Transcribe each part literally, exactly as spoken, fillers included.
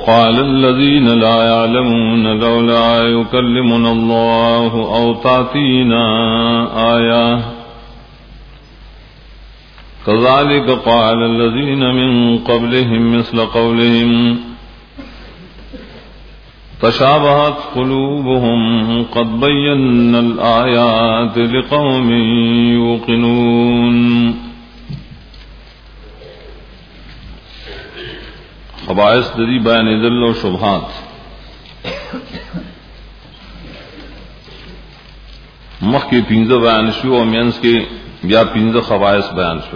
وقال الذين لا يعلمون لولا يكلمنا الله أو تأتينا آية كذلك قال الذين من قبلهم مثل قولهم تشابهت قلوبهم قد بينا الآيات لقوم يوقنون. خبائث دری بیان دل و شبہات. مخ کی پینزہ بیان شو و مینس کے بیا پینزہ خبائث بیان شو.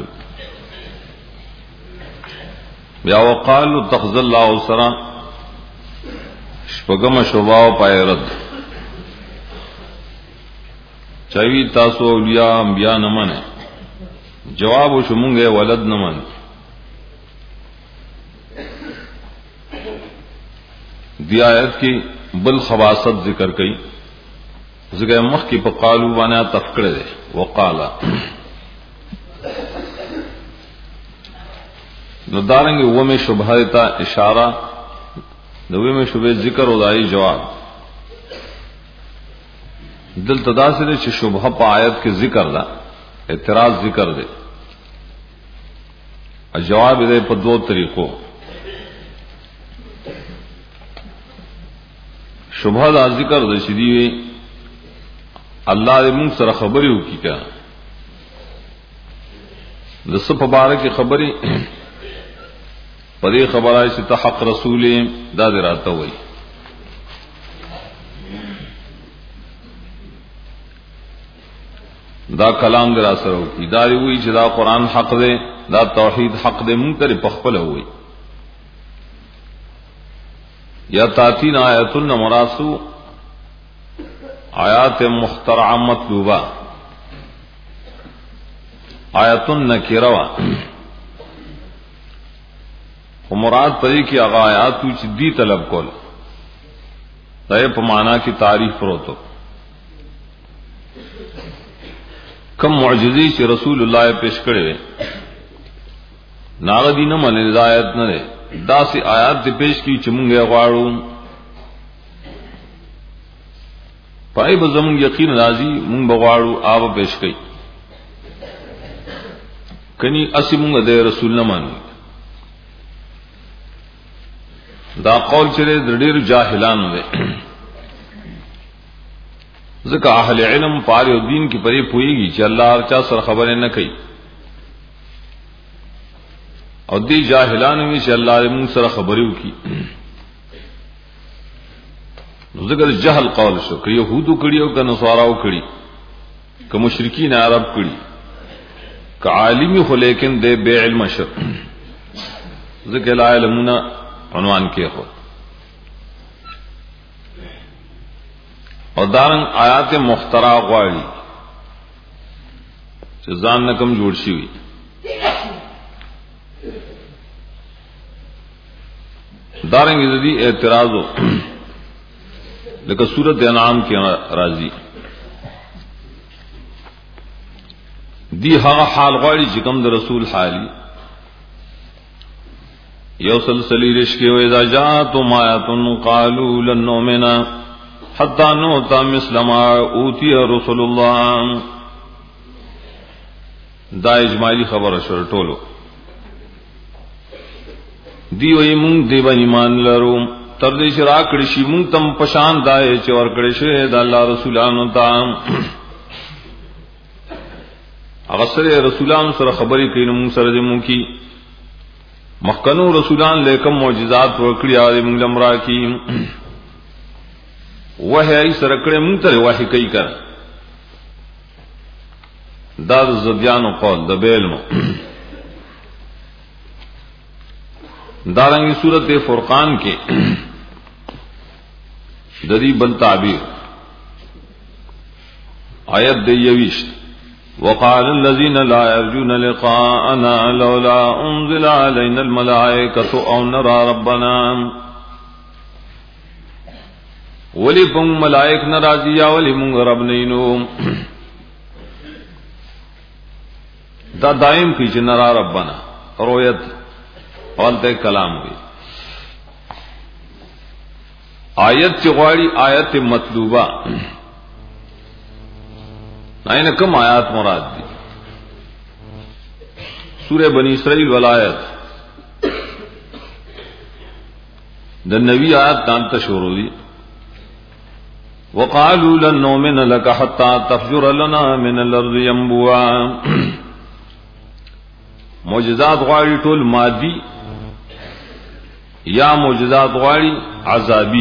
بیا وقالو تخذ اللہ سرا شپگم شباو پائے رد چاوی تاسو اولیاء انبیاء نمن ہے. جواب و شمونگے ولد نمن. دی آیت کی بل خواصت ذکر کئی ذکر مخ کی پقالو بانا تفکڑے دے وقالا ندارنگے وہ میں شبہ دیتا اشارہ دوے میں شبہ ذکر و دائی جواب دل تداثر چھ شبہ پا آیت کے ذکر دا اعتراض ذکر دے جواب دے پا دو طریقوں. شبہ دا ذکر دا شدیوی اللہ دے منگ سر خبری ہو کی کیا دسپ بارک خبری پدے خبر آئی سی حق رسول دا دے راتا ہوئی. دا کلام دے راسر ہو کی دا دی ہوئی چی دا قرآن حق دے دا توحید حق دے منگ تری پخپل ہوئی. یا تاتین آیت مراسو آیات مخترعہ مطلوبہ آیت نکروا مراد پری کی اغا آیات دی طلب کول دائے پمانا کی تعریف پروتو کم معجزی چی رسول اللہ پیش کرے ناغدی نمن ہدایت نہ دے دا سی آیات دی پیش کی چمونگے غواړو پای بزمون یقین راضی مونږ بغواړو آب پیش کئی کنی اسی مونږ دے رسول نہ مانو. دا قول چرے دډیر جاہلان دے ځکه اهل علم پاره او دین کی پرې پويږي چې الله چا سره خبره نه کوي او دی جاہلان میں سے اللہ نے منہ سر خبریو کی ذکر جہل قول شو کہ یہودو کڑی او کہ نصاراو کڑی کہ مشرکین عرب کڑی کہ عالمی ہو لیکن دے بے علم شر ذکر لا علمنا عنوان کے ہو. اور دارنگ آیات مخترع غواړي چې ځان نه کم جوړ شي وي. دارنگ ازدی اعتراض ہو لیکن سورت انعام کی راضی دی ہا حال غاڑی چکم در رسول حالی یو سلسلی رشکی و اذا جاتم آیاتن قالوا لن نؤمنا حتی نؤتا مثل ما اوتی رسول اللہ. دا اجمالی خبر شر ټولو دی وی مونږ دی باندې ایمان لرو تر دې چې راکړی شي مونږ تم پشان دای چې ور کړی شه د الله رسولانو ته هغه سره رسولانو سره خبرې کوي مونږ سره دې مونږ کی مخکنو رسولان لیکم معجزات ورکړي او مونږ لمرا کی وحی ای سره کړه مونږ ته وحی کوي کړه دا زبیانو قول د بیلمو. دارنگی سورت فرقان کے دری بل تعبیر آیت دیویشت وقال الذين لا يرجون لقاءنا لولا انزل علينا الملائكة او نرى ربنا. ولی پنگ ملائک نرازیا ولی منگ رب نینو دا دائم کی چھ نرى ربنا رویت اولتے کلام ہوئی. آیت چغواړي آیت مطلوبه نه کوم آیات مراد دي سورہ بنی اسرائیل ولایت د نبی آیات دانت شروع دي وقالوا لن نؤمن لك حتى تفجر لنا من الارض ينبوعا معجزات غواړي ټول مادي یا معجزات غواړي عذابي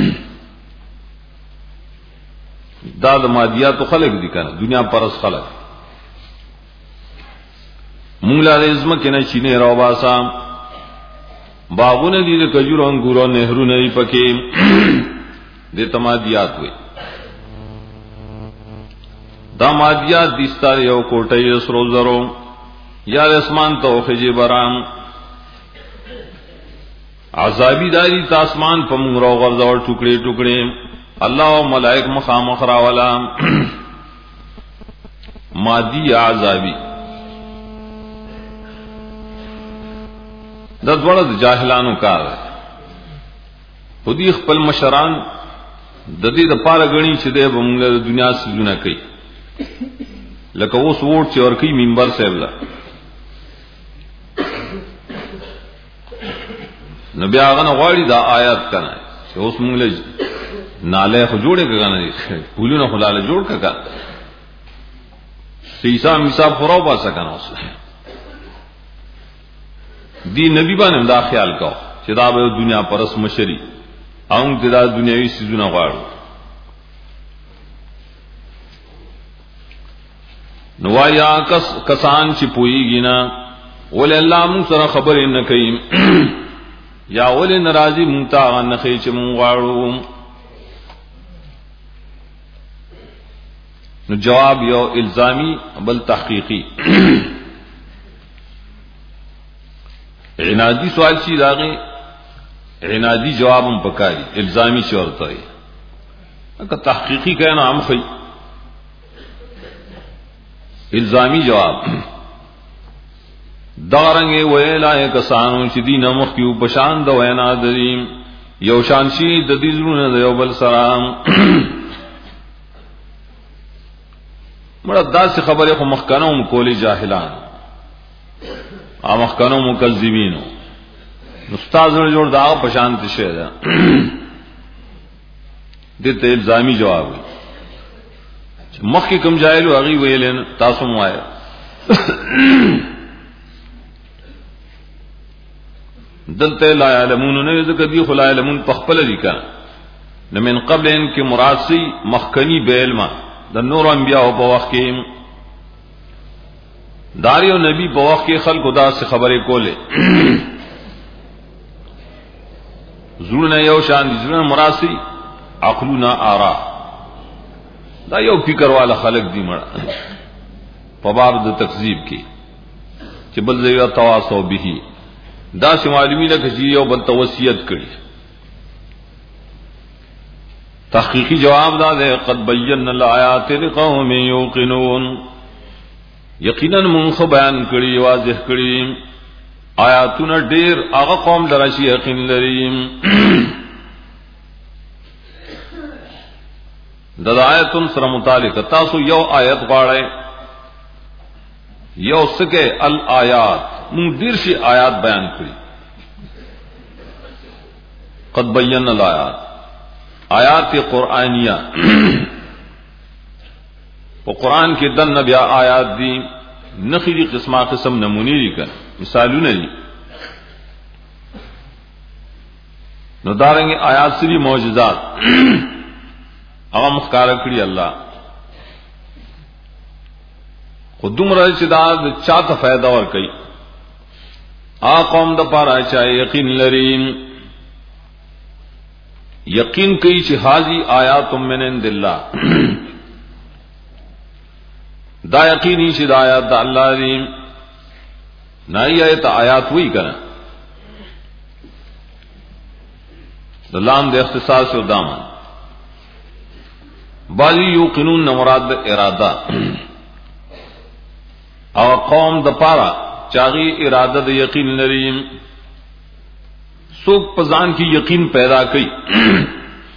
دا د مادیات خلق دي کنه دنیا پرس خلق مونږ لا رزم کې نه چینه راو باسا باغونه دي د کجورو انګورو نهرونه یې پکې د تمادیات وي دا مادیات د ستاره یو کوټه سرو زرو یا اسمان ته خجی برام عذابی داری تاسمان په مونږ راو غرزور ټوکړي ټوکړي الله او ملائک مخامخ راولا مادی عذابی د دوړه د جاهلانو کار خودی خپل مشران د دې د پاره غنی چې د موږ د دنیا سيزونه کوي لکه اوس ووټ چې ورکی منبر صاحب لا نبی هغه غواړي دا آیات کنه چې اوس موږ له ناله خو جوړه کګنه دي پولونه خلاله جوړ کګا سیسا میسا فراو باسه کنه اوس دی نبی باندې دا خیال کو چې دا به دنیا پرس مشری اون دا دنیوي سيزونه غواړي نوایا کس کسان چې پويږي نه ول الله مون سره خبرې نه کوي یا ول ناراضي مون ته نه کوي چې مون غواړو نو جواب یو الزامی بل تحقیقی عنادی سوال شي داغه عنادی جواب هم پکاري الزامی شورته وي اګه تحقیقی کنا هم خي الزامی جواب دارنګ ویلای کسانو چې دینه مخ کیو بشان د وینا دریم یو شانشي د دې زړه د یو بل سلام مړه داسې خبره خو مخکنوم کولی جاهلان ا مخکنو مکذبینو استاد جوړ دا پشانت شه ده دته الزامی جواب مخکې کوم جاهل او غي ویلن تاسو موایه دلته لا علمون نه ذکر دی خلا علمون پخپل دي کا نه من قبل ان کې مراسي مخکنی بیلما د نور انبیاء په وخت کې داریو نبی په وخت کې خلکو دا څه خبرې کوله زړه یو شان دي زړه مراسي عقلنا آرا دا یو فکر والا خلق دي مړه په باب د تکذیب کې چې بل زیو تواصو به دا چې معلومینه کې یو بل توصیت کړي تحقیقی جواب دا ده قد بینا الآیات لقوم یوقنون یقینا مون خو بیان کړي واضح کړي آیاتونه ډېر هغه قوم درشي یقین لري د آیاتن سره متعلق تاسو یو آیت غواړئ یو سکه الآیات مون ډېر شي آیات بیان کړي قد بینا الآیات آیات قرآنیہ او قرآن کې دن بیا آیات دي نخری قسمه قسم نمونی دي کړه مثالونه دي نو دارنګ آیات سری معجزات هغه مخکار کړی الله خودم راځي چې دا چاته फायदा ور کوي ا قوم د پاره چا یقین لري یقین کوي چې حاضی آیات من عند الله دا یقینی چې دا آیات د الله دی نه آیات آیات وی کنه د لام د اختصاص او دامن بالی یوقنون مراد اراده او قوم د پاره چاغي اراده د یقین لري څوک پزان کی یقین پیدا کړي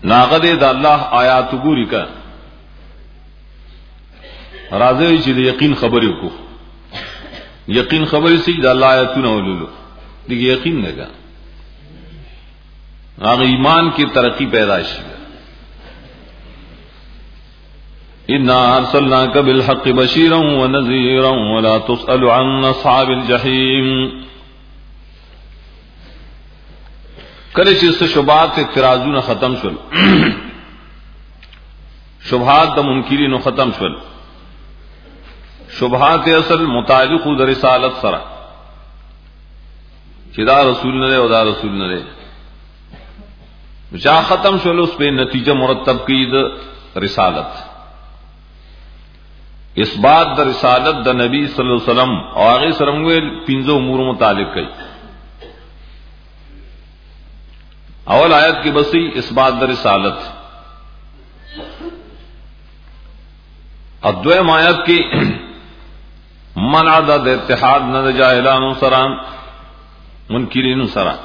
ناغد د الله آیات ګوري کا راځي چې د یقین خبرې کو یقین خبرې سي د الله آیاتونه ولولو دغه یقین نه کا هغه ایمان کی ترقی پیدا شي ان ارسلناک بالحق بشیرا ونذیرا ولا تسأل عن اصحاب الجحیم کله چې شبهات اعتراضونه ختم شول شبهات د منکرینو ختم شول شبهات اصل متعلق د رسالت سره چې دا رسول نه او دا رسول نه دی جا ختم شول اوس په نتیجه مرتب کی د رسالت اثبات د رسالت د نبی صلی الله علیه وسلم او هغه سره موږ پنځه امور متعلق کړي اول آیت کی بسی اثبات د رسالت ادویم آیت کی منع د اتحاد نه جاهلانو سره منکرینو سره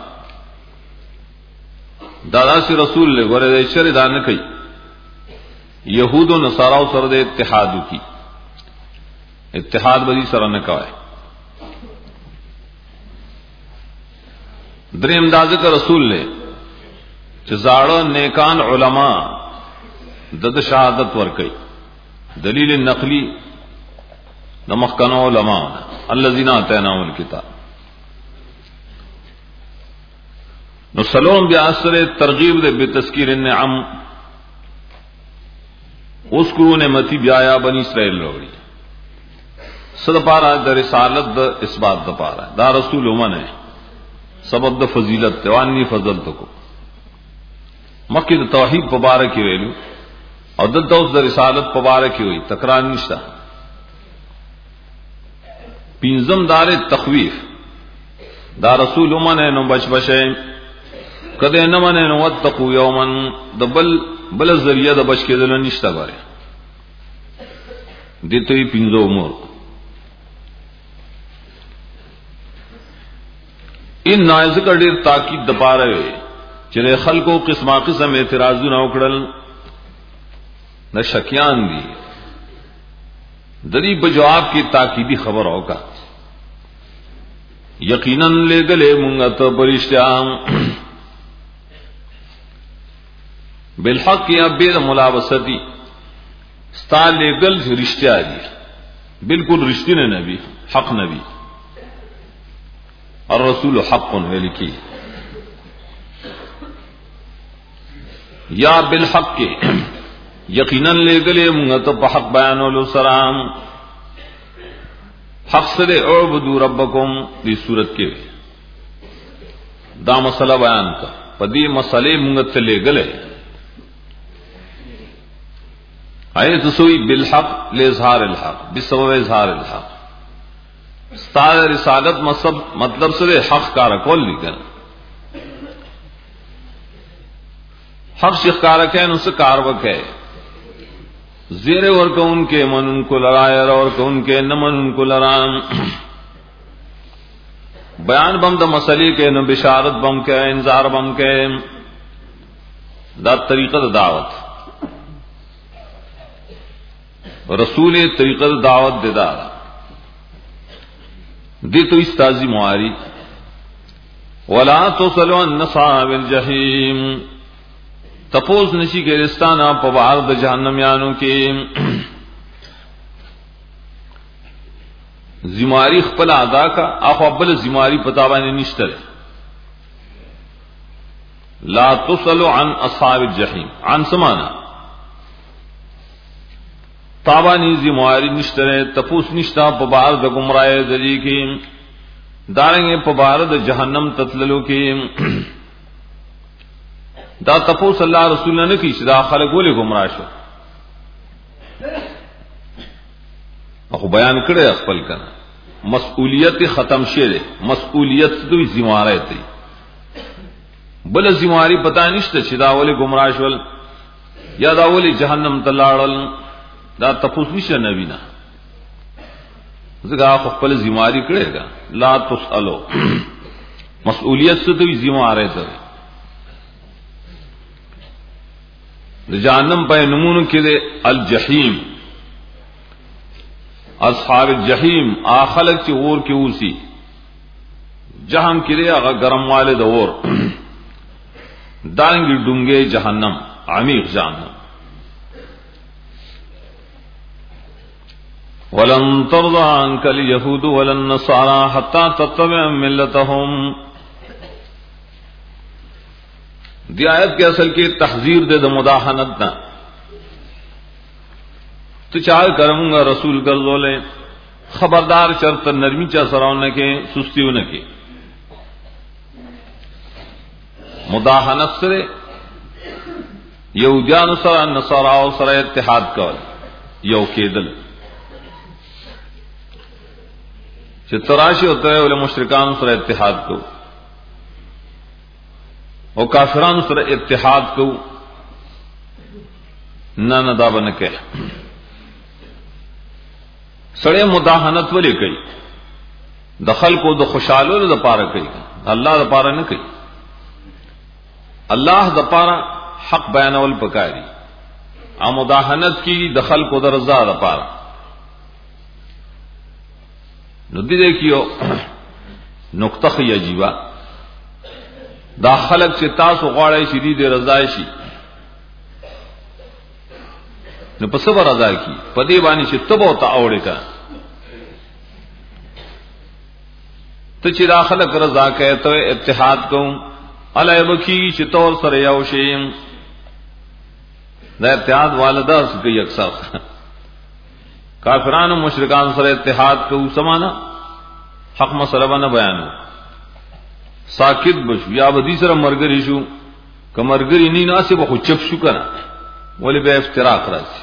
دادا سی رسول له غره شر دان کوي يهود او نصارا سره د اتحاد کی اتحاد بدی سره نه کوي دریم دازه کا رسول له چې زاړه نیکان علما د شهادت ور کوي دلیل نقلی د مخکنو علما الذين اتيناهم الكتاب نو سلام بیا اثر ترغیب دے بتذکیر النعم اذکروا نعمتی بیا یا بنی اسرائیل لوڑی صد پارا د رسالت د اثبات د پارا دا رسول ومن ہے سبب د فضیلت توانی فضل تکو مکه د توحید مبارک ویلو او د دوس د رسالت مبارک ہوئی تکرار نشتا پینزم دار تخویف دا رسول ومن ہے نو بچ بچے کده نه منه نو وتقو یومن د بل بل ذریعہ د بچ کېدل نشته غره دته یې پینځو امور ان نایز کډیر تاکید د پاره وي چې خلکو قسمه قسم اعتراضونه وکړل نه شکیان دي د دې په جواب کې تاکیدی خبر اوکا یقینا لګلې مونږ ته پرشتيام بالحق یا بیر ملاوستی ستا لګل رښتیا دي بالکل رښتینه نبی حق نبی الرسول حق ولکی یا بالحق یقینا لګلې موږ ته په حق بیانولو سلام حق سره اعبدوا ربکم دې صورت کې دا مسله بیان کا په دې مسلې موږ ته لګلې آیت سوئی بالحق لإظہار الحق بسبب اظہار الحق استاد رسالت مطلب سے حق کار کول لیکن حق شکار کہ ان سے کار وکے زیر اور کو ان کے من ان کو لڑائے اور کو ان کے نہ من ان کو لڑان بیان بم د مسئلے کے نو بشارت بم کے انذار بم کے دا طریقہ دعوت رسول طریقہ دعوت دے دا دی تو استازی معاری ولا تصلوا عن اصحاب الجحیم تپوس نشی کے رستانہ پوار د جہنم یانو کے زماری خپل ادا کا اخو بل زماری پتا باندې نشته لا تصلوا عن اصحاب الجحیم عن سمانا تابانی زمواری نشترے تپوس نشتا پبار د گمراہ دلی کی دارنگے پبار د جہنم تتللو کی دا تپوس اللہ رسول نے کی دا خلق بولے گمراہ شو اخو بیان کرے خپل کنا مسئولیت ختم شیرے مسئولیت دوی زموارے تی بل زمواری پتا نشتا چی دا ولی گمراہ شول یا دا ولی جہنم تلاڑل دا تپوس نشه نبی نه زګه خپل ذمہاری کړي گا لا تسالو مسئولیت سے تو ذمہ آ رہے تھے جہنم پہ نمون کے دے الجحیم اصحاب الجحیم آخلق چی اور کی اوسی جہم کی دے اگا گرم والے دا اور دانگی ڈنگے جہنم عمیق جہنم وَلَن تَرْضَىٰ عَنْكَ الْيَهُودُ وَلَا النَّصَارَىٰ حَتَّىٰ تَتَّبِعَ مِلَّتَهُمْ. دی آیت کے اصل کی تحذیر دے دا مداحنت نا تو چاہ کروں گا رسول گرزو لے خبردار شرط نرمی چا سراؤں نہ کے سستیوں نہ کے مداحنت سرے یہودیان سرا نصارا سرا اتحاد کول یو کېدل چې تراشی ہوتا ہے وہ مشرکان سره اتحاد کو او کافرانو سره اتحاد کو نه نه دا بنه کې سړی مداهنت ولې کوي د خلکو د خوشالولو د پاره کوي الله د پاره نه کوي الله د پاره حق بیانول پکاري ا مداهنت کی د خلکو د رضا د پاره نو دې دیکھیو نقطه خی عجیبه دا خلق چې تاسو غواړئ چې دې رضا شي نو په صبر رضا کی په دې باندې چې تبو ته اوړې کا ته چې دا خلق رضا کوي ته اتحاد کوم الای بکی چې تور سره یو شي دا اتحاد والدا سکی اکثر کافرانو مشرکان سره اتحاد کو سمانا حق مسئلہ بنا بیانو ساکت بشو یا بدی سره مرګری شو کمرګری نه ناسب خو چپ شو کنه ولی به افتراق راځي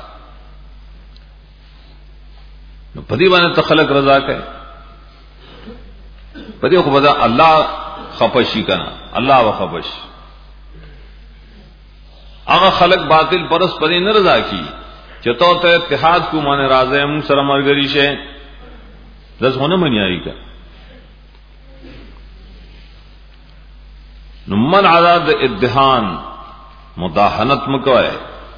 نو پدی باندې تخلق رضا کوي پدی خو بدا الله خپشي کنه الله وخپش هغه خلق باطل پرس پدی نه رضا کی چتو ته اتحاد کو معنی راځي موږ سره مرګري شه دزونه منی آئی کا نو من عذاب ادهان مداحنت مکوائے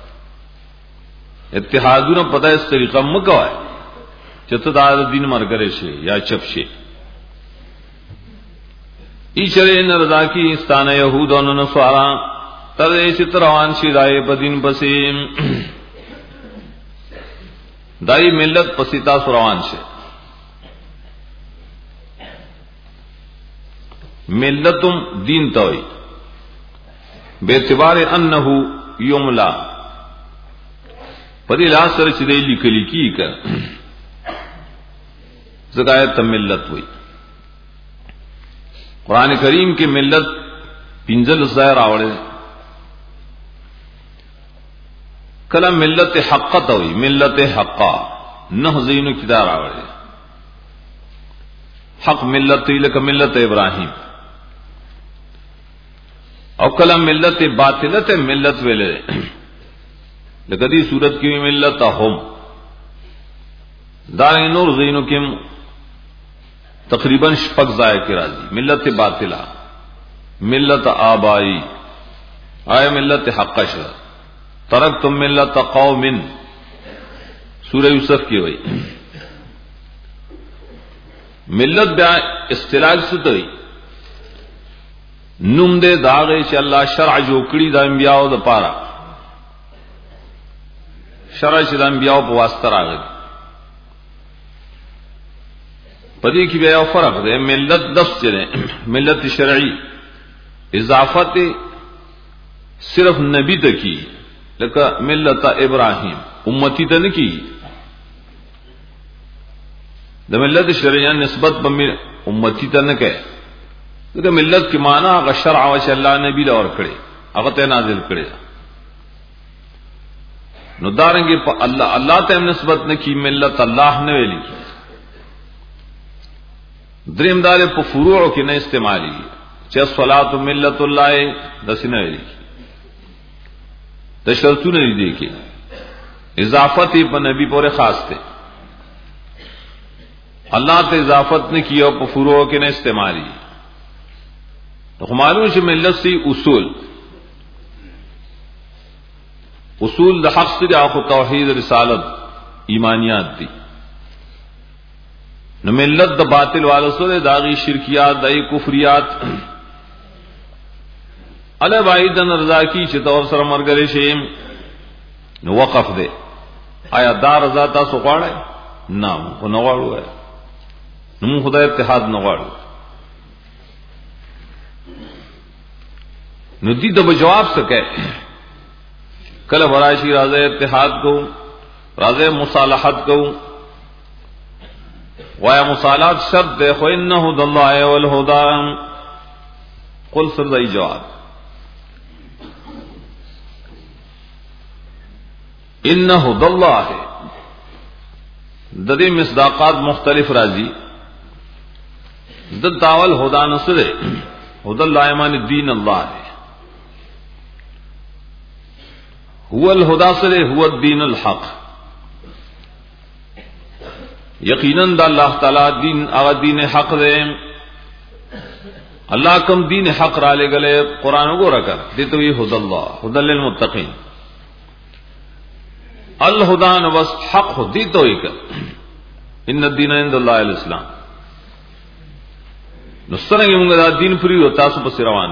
اتحادونه پتہ اس طریقہ مکوائے چتو دار دین مرګري شه یا چپ شه ایشره نه رضا کی استانه يهود او نصارا تر دې روان شي دای په دین پسې دای ملت پسیتا سروان شه ملتم دین توئی بے اعتبار انه یملا پدی لا سره چې دی لیکلی کی کا زګایت ملت وئی قران کریم کې ملت پنځل ظاهر راوړل کلم ملت حقه توئی ملت حقا نه زینو کدار راوړل حق ملت لک ملت ابراہیم او کلم ملت باطلت ملت ویلے لکدی صورت کی ملت هم دار نور زینو کم تقریبا شپږ ځای کی راځي ملت باطلہ ملت آبائی آئے ملت حق ش ترکتم ملت قوم سورہ یوسف کی وئی ملت بیا اصطلاح ستوئی نوم دے داغے چې الله شرع جو کړی د انبیاء د پاره شرع چې د انبیاء په واسطه راغلی پدې کې بیا فرق دی ملت لفظ دی ملت شرعی اضافت صرف نبی ته کی لکه ملت ابراہیم امتی ته نه کی د ملت شرعی نسبت به امتی ته نه کوي دغه ملت کی معنی هغه شرع او چې الله نبی له ور کړی هغه ته نازل کړی نو دارنګه په الله الله ته نسبت نه کی ملت الله نه ویلي دریم دار په فروع کې نه استعمالي چې صلات ملت الله دسنه ویلي د شرطونه دي کې اضافت په نبی پورې خاص ته اللہ تے اضافت نے کیا په فروع کې نه استعمالي تو معلوم ہے ملت سی اصول اصول د حق سره اخو توحید رسالت ایمانیات دي. نو ملت د باطل والو سره داغي شرکیات دای کفریات الا بعیدن رضا کی چې تور سره مرګري شي نو وقف دے. آیا دا رضا تاسو غواړئ؟ نه خو نه غواړو. نو خدای اتحاد نه غواړو. نو دې د جواب سکے کله وراشي راځي اتحاد کو راځي مصالحت کو وایا مصالحت شرط ده خو انه د الله والهدى قل سر دای جواب انه د الله د دې مصداقات مختلف راځي. د داول هدا نصره هدا الله ایمان الدین الله هو الهدى سره هو الدین الحق. یقینا د الله تعالی دین او دین حق ده. الله کوم دین حق را لګلې قران وګوره کړ دته وی هدى الله هدى للمتقین. الهدى نو بس حق دي تو ایک ان الدین عند الله الاسلام. نو څنګه موږ دا دین پری او تاسو په روان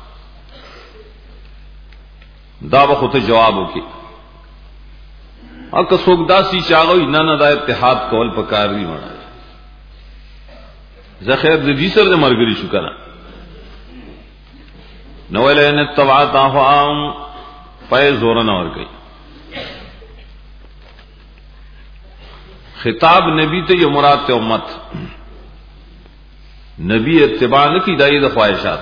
دا به خو ته جواب وکي. اګه څوک داسي چاغوي نه نه دا اتحاد کول پکار دی وړه زخیر د دې سره د مرګري شو کنه. نو ولین تبعت اهم پای زور نه ور گئی. خطاب نبی ته یو مراد ته امت. نبی اتباع نه کی دای د خواہشات.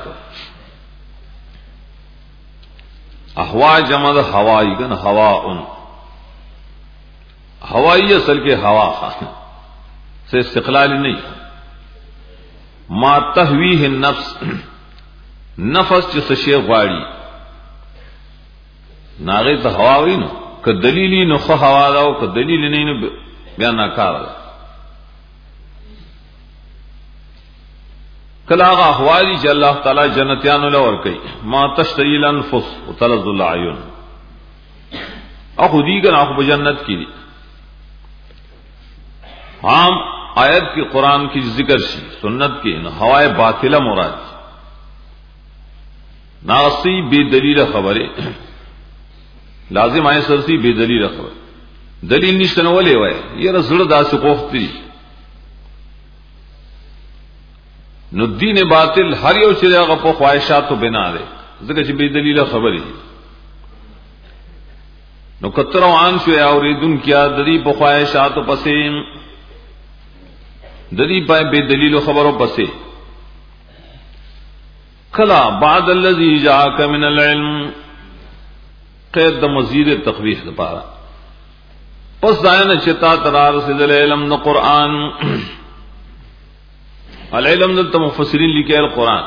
احوا جمع د هوای کن هواون هوایی اصل کے ہوا خان سے استقلال نہیں. ما تهویه النفس نفس چې سشي غواړي ناغه ته هوا وینو ک دلیلی نو خو هوا دا او ک دلیل نه نو بیا ناکار ده. کله هغه احوالي چې الله تعالی جنتیانو لور کوي ما تشتهي الانفس وتلذ العيون اخو دیګن اخو په جنت کې دي. عام آیت کی قرآن کی ذکر شی سنت کی نو ہوائے باطلہ مراد ناسی بے دلیل خبریں لازم آئے سرسی بے دلیل خبر دلیل نشتن ولے وے یہ رسول داس کوفتی نو دین باطل ہر یو چرے غ په خواہشات تو بنا دے ذکر چې بے دلیل خبریں نو کترو ان شو اوریدن کیا دری په خواہشات پسیم ددی پای بے دلیل خبروں پسے کلا بعد الذی جاءک من العلم قید مزید تخویف پارا پس داینا چتا ترار سے دل علم نو قرآن العلم دل مفسرین لکھے القرآن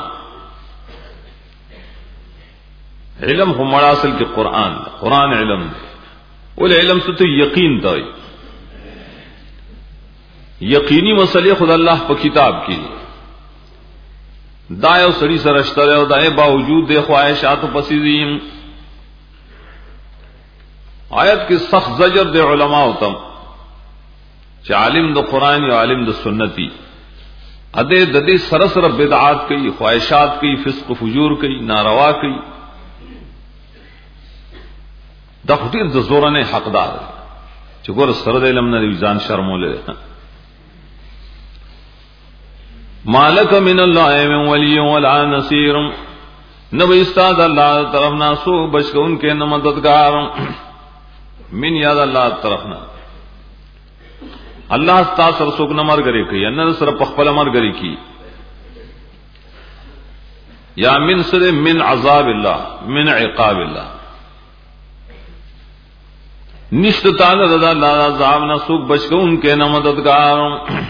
علم ہم اصل کے قرآن قرآن علم والعلم تو یقین تو یقینی مسئلے خدا اللہ پا کتاب کی دائے و سڑی سرشتر ہے دائے باوجود دے خواہشات و پسیزیم آیت کی سخت زجر دے علماء ہوتم چا عالم دو قرآن یا عالم دو سنتی ادے ددے سرسر بدعات کی خواہشات کی فسق و فجور کی ناروا کی دا خطیر دا زورن حقدار چکور سرد علم نا ریزان شرمولے مالک من اللہ من ولی ولا نصیر نبی استاد اللہ طرفنا سو بچ کے ان کے نہ مددگار من یاد اللہ طرفنا اللہ استا سر سوک نہ مر گری کی ان سر پخپل مر گری کی یا من سر من عذاب اللہ من عقاب اللہ نشت تعالی رضا اللہ عذاب نہ سوک بچ کے ان کے نہ مددگار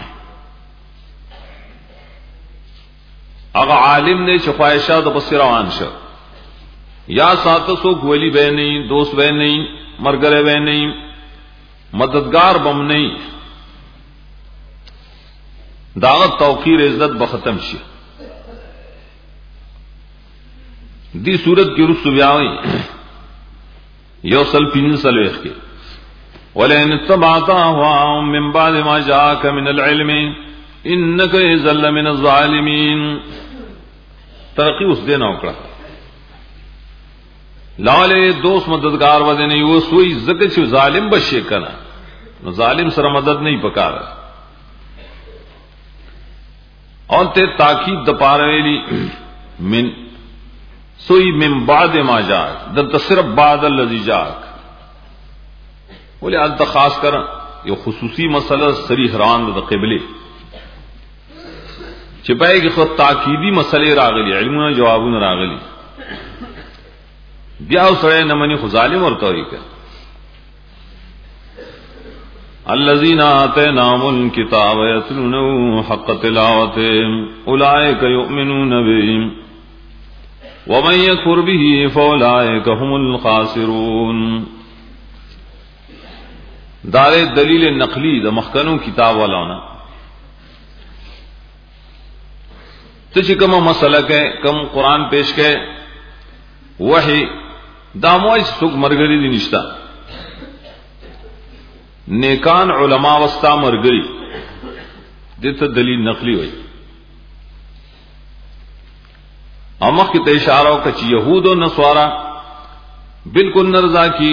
اگر عالم نے خواہشات بس روان شو یا ساتھ سوک ولی بے نہیں دوست بے نہیں مرگرے بے نہیں مددگار بم نہیں دعوت توقیر عزت بختم شی دی صورت کی رسو بیاوی یوصل پینسل ویخ کے ولئن اتبعت اهواءهم من بعد ما جاءك من العلم انك اذا لمن الظالمين. ترقی اس دین اوکڑا لالے دوست مددگار ودے نہیں وہ سوئی زکه چې ظالم بشي کنا نو ظالم سره مدد نہیں پکار اور تے تاکید د پارویلی من سوئی من بعد ما جاء د صرف بعد الذي جاء بولے انت خاص کر یہ خصوصی مسئلہ صریح ران د قبله چپائے کہ خود تاکیدی مسئلے راغلی علمنا جوابون راغلی بیا سڑے نمنی خو ظالم اور توریک الذين آتيناهم الكتاب يتلونه حق تلاوته اولئك يؤمنون به ومن يكفر به فاولئك هم الخاسرون. دار دلیل نقلی د مخکنو کتاب والانا تو چې کوم مسله کې کوم قران پیش کې وحی داموي څوک مرګري دي نشتا نیکان علما واسطا مرګري دته دلیل نقلی وای. امخ کی ته اشاره وکړه چې يهود او نصارا بالکل نرضا کی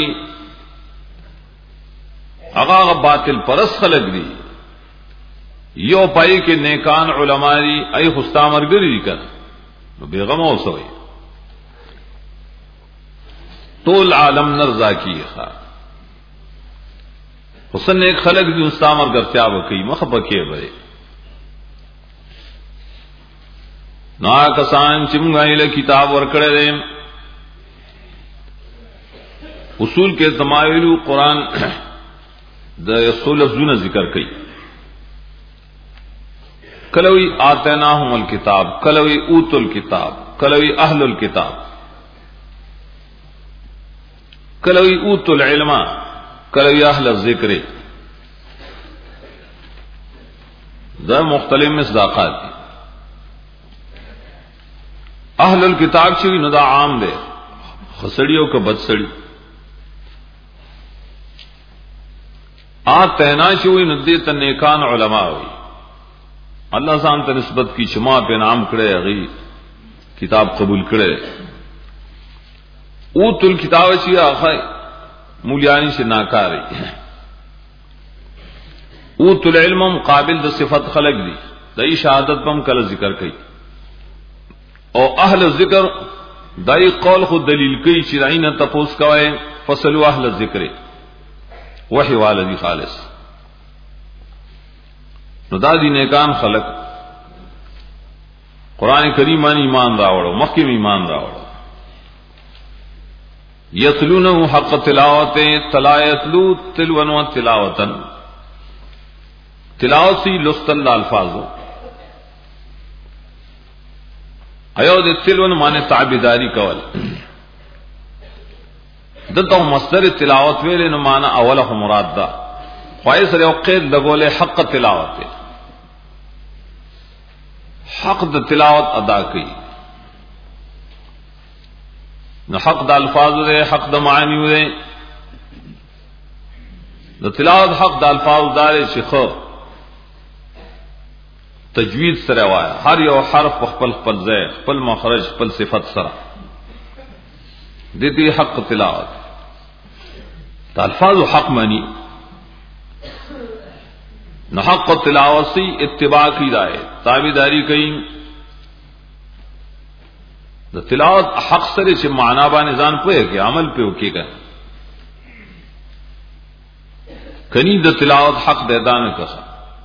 اغا باطل پرس خلق دی یو پای کې نیکان علما دی ای خستا مرګري دي کړه نو بیغم اوسوي طول عالم نرضا کی ښا حسن ایک خلق دی استا مرګرتیا وکي مخ پکې وره نا کسان چې موږ ایله کتاب ورکړل دي اصول کې تمایل قرآن د اصول لفظونه ذکر کړي کلوی آتیناهم الکتاب کلوی اوتل الکتاب کلوی اهل الکتاب کلوی اوتل العلم کلوی اهل الذکر دا مختلف مصداقات دي. اهل الکتاب چې نو دا عام دي خسړیو کا بدسړی آتینا چوئی ندی تا نیکان علماء ہوئی اللہ سان تا نسبت کی شما پہ نام کڑے اگئی کتاب قبول کڑے اوت الکتاب چی آخائی مولیانی سے ناکاری اوت العلم مقابل دا صفت خلق دی دائی شہادت پم کل ذکر کئی او اہل ذکر دائی قول خود دلیل کئی چرائین تپوس کوئے فصلو اہل ذکر وحی والدی خالص نو دا دی نیکان خلق قرآن کریم مانی ایمان راوڑو مخیم ایمان راوڑو یتلونہ حق تلاوت تلا یتلو تلون و تلاوتن تلاوت سی لستن دا الفاظو ایو دے تلون مانے تعبیداری کول دلته مصدر تلاوت ویل نو معنا اوله مراد ده خواهی سره او قید لګولې حق تلاوت حق د تلاوت ادا کړي نو حق د الفاظ ده حق د معانی ده د تلاوت حق د الفاظ دار شیخ تجوید سره وای هر یو حرف خپل خپل ځای خپل مخرج خپل صفت سره دیتی حق تلاوت تا الفاظ حق مانی نہ حق تلاوت سی اتباع کی رائے تابعداری کئی دا تلاوت حق سرے سے معنی با نظام پہ کہ عمل پہ ہوکے گا کنی دا تلاوت حق دیدان کسا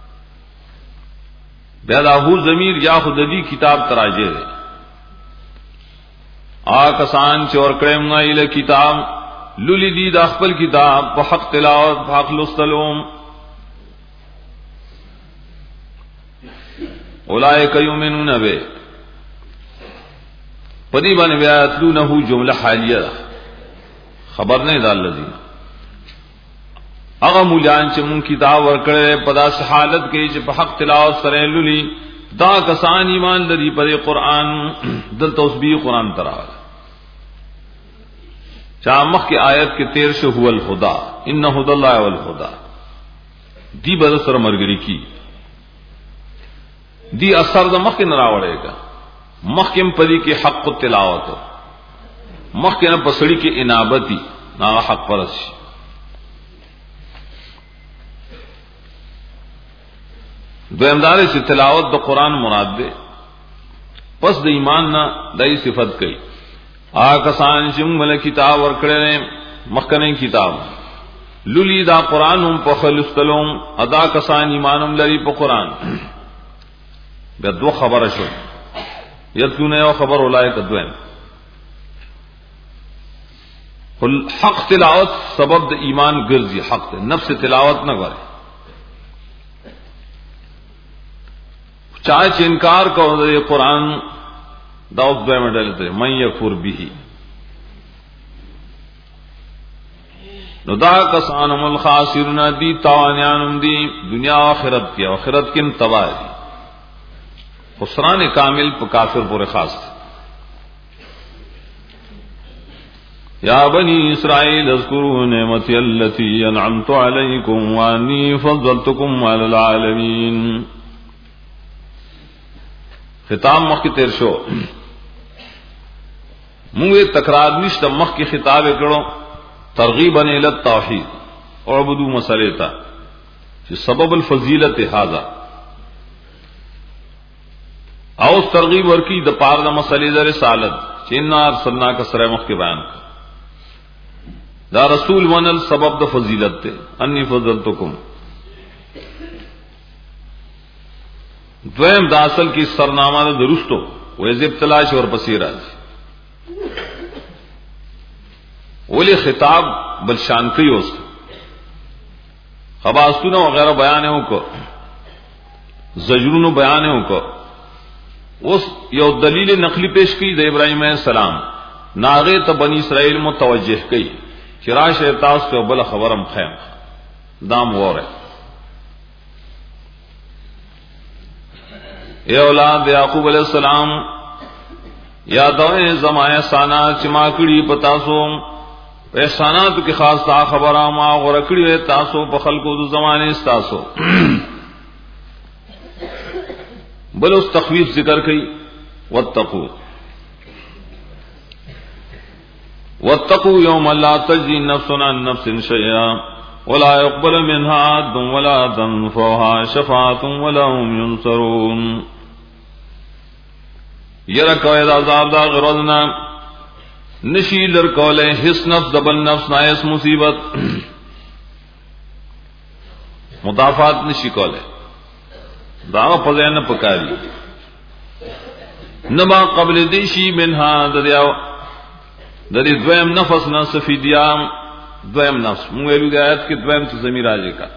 بیدا ہو ضمیر یا خودی کتاب تراجے دے آکسان چور کریم نائل کتاب لولی دی دا خپل کتاب په حق تلاوت په حق لستلوم اولئک یؤمنون به پدی باندې بیا تلونه جمله حالیه خبر نه دال الذین هغه مولان چې مون کتاب ورکړې په داس حالت کې چې په حق تلاوت سره لولي دا کسان ایمان لري پر قرآن دل توسبیح قرآن تراوه चामख की आयत के तेर से हुवल हुदा इन्न हुदल्लाह वल हुदा दी बदसर मरगरी की दी असर द मख न रावड़ेगा मख के पदी के हक को तिलावत मख के न पसड़ी की इनाबती ना हक परस दोमदारे से तिलावत द कुरान मुराद दे पस द ईमान ना दई सिफत कई आकसान शिम मल किताब और कड़े मखने किताब लुली दा कुरान हम पखलुस्तलोम अदा कसान ईमानुम लरी प कुरान गद्व खबर शो यतुने और खबर उलाए कद्वेन हक तिलावत सबब द ईमान गिरजी हक नफ्स तिलावत न करे चाहे इनकार करो ये कुरान दाऊद द्वय में डलते मैं यकफुर बिही नुदा कसानमुल खासिरुना दी तावान्यानुम दी दुनिया आखिरत की आखिरत किन तबाही खुसरान कामिल पर काफिर पूरे खास या बनी इसराइल अज़कुरू निअमती अल्लती अनअमतु अलैकुम व अन्नी फज़्ज़लतुकुम अलल आलमीन खिताब मख की तेरशो मुंगे तकरार निश्त मख की खिताब करो तरगीबन इला तौहीद और बुदू मसले था सबब अल फजीलत हाजा औस तरगीब और की द पार द मसले दर सालत चिन्ना सन्ना का सरे मख के बयान दा रसूल वनल सबब द फजीलत थे अन्नी फज़लतुकुम द्वयम दासल की सरनामा ने दुरुस्तो वेजिब तलाश और बसीराज ओले खिताब बलशान कई उसको खबास्तुना वगैरह बयान है को जजरून बयान है को उस यो दलील नकली पेश की दे इब्राहिम सलाम नागे त बनी इसराइल मुतवज्जह कई चिराश एतास के बल खबरम खैम दाम वोर है ए औलाद याकूब अलैहिस्सलाम यादों जमाए साना चिमाकड़ी पतासो एहसानात के खास ता खबरा मा गरकड़ी तासो बखल को जमाने तासो बल उस तखवीफ जिक्र कई वत्तकू वत्तकू यौम ला तजज़ी नफ्सुन अन नफ्सिन शैआ वला युक़बल मिन्हा अदलुन वला तनफ़उहा शफ़ाअतुन वला हुम युनसरून यरा कौद अज़ाब दा गरजना नशीलर कौले हिस नफ्स दबल नफ्स नायस मुसीबत मुदाफात नशी कौले दावा पजे न पकारी नमा कबल देशी मिन्हा दरिया दरी द्वयम नफस न सफीदिया द्वयम नफ्स मुएलू आयत के द्वयम से जमीर आजे का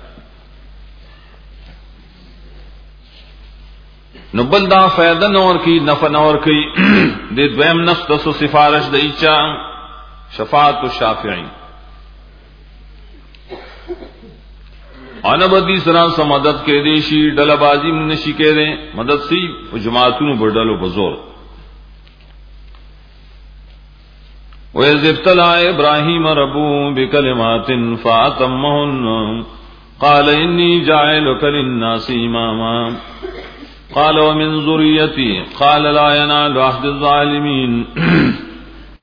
नुबलदा फायदा नवर की नफा नवर की दे द्वयम नफ्स दसो सिफारिश दईचा शफाअत शाफिईन अनबदी सरा से मदद के देशी डलबाजी नशी के दे मदद सी जमातुन बडलो बजोर वइज़्तला इब्राहीम रब्बु बिकलिमातिन फ़अतम्महुन्न क़ाल इन्नी जाइलुका लिन्नासि इमामा क़ाल वमिन ज़ुर्रिय्यती क़ाल ला यनालु अहदि ज़ालिमीन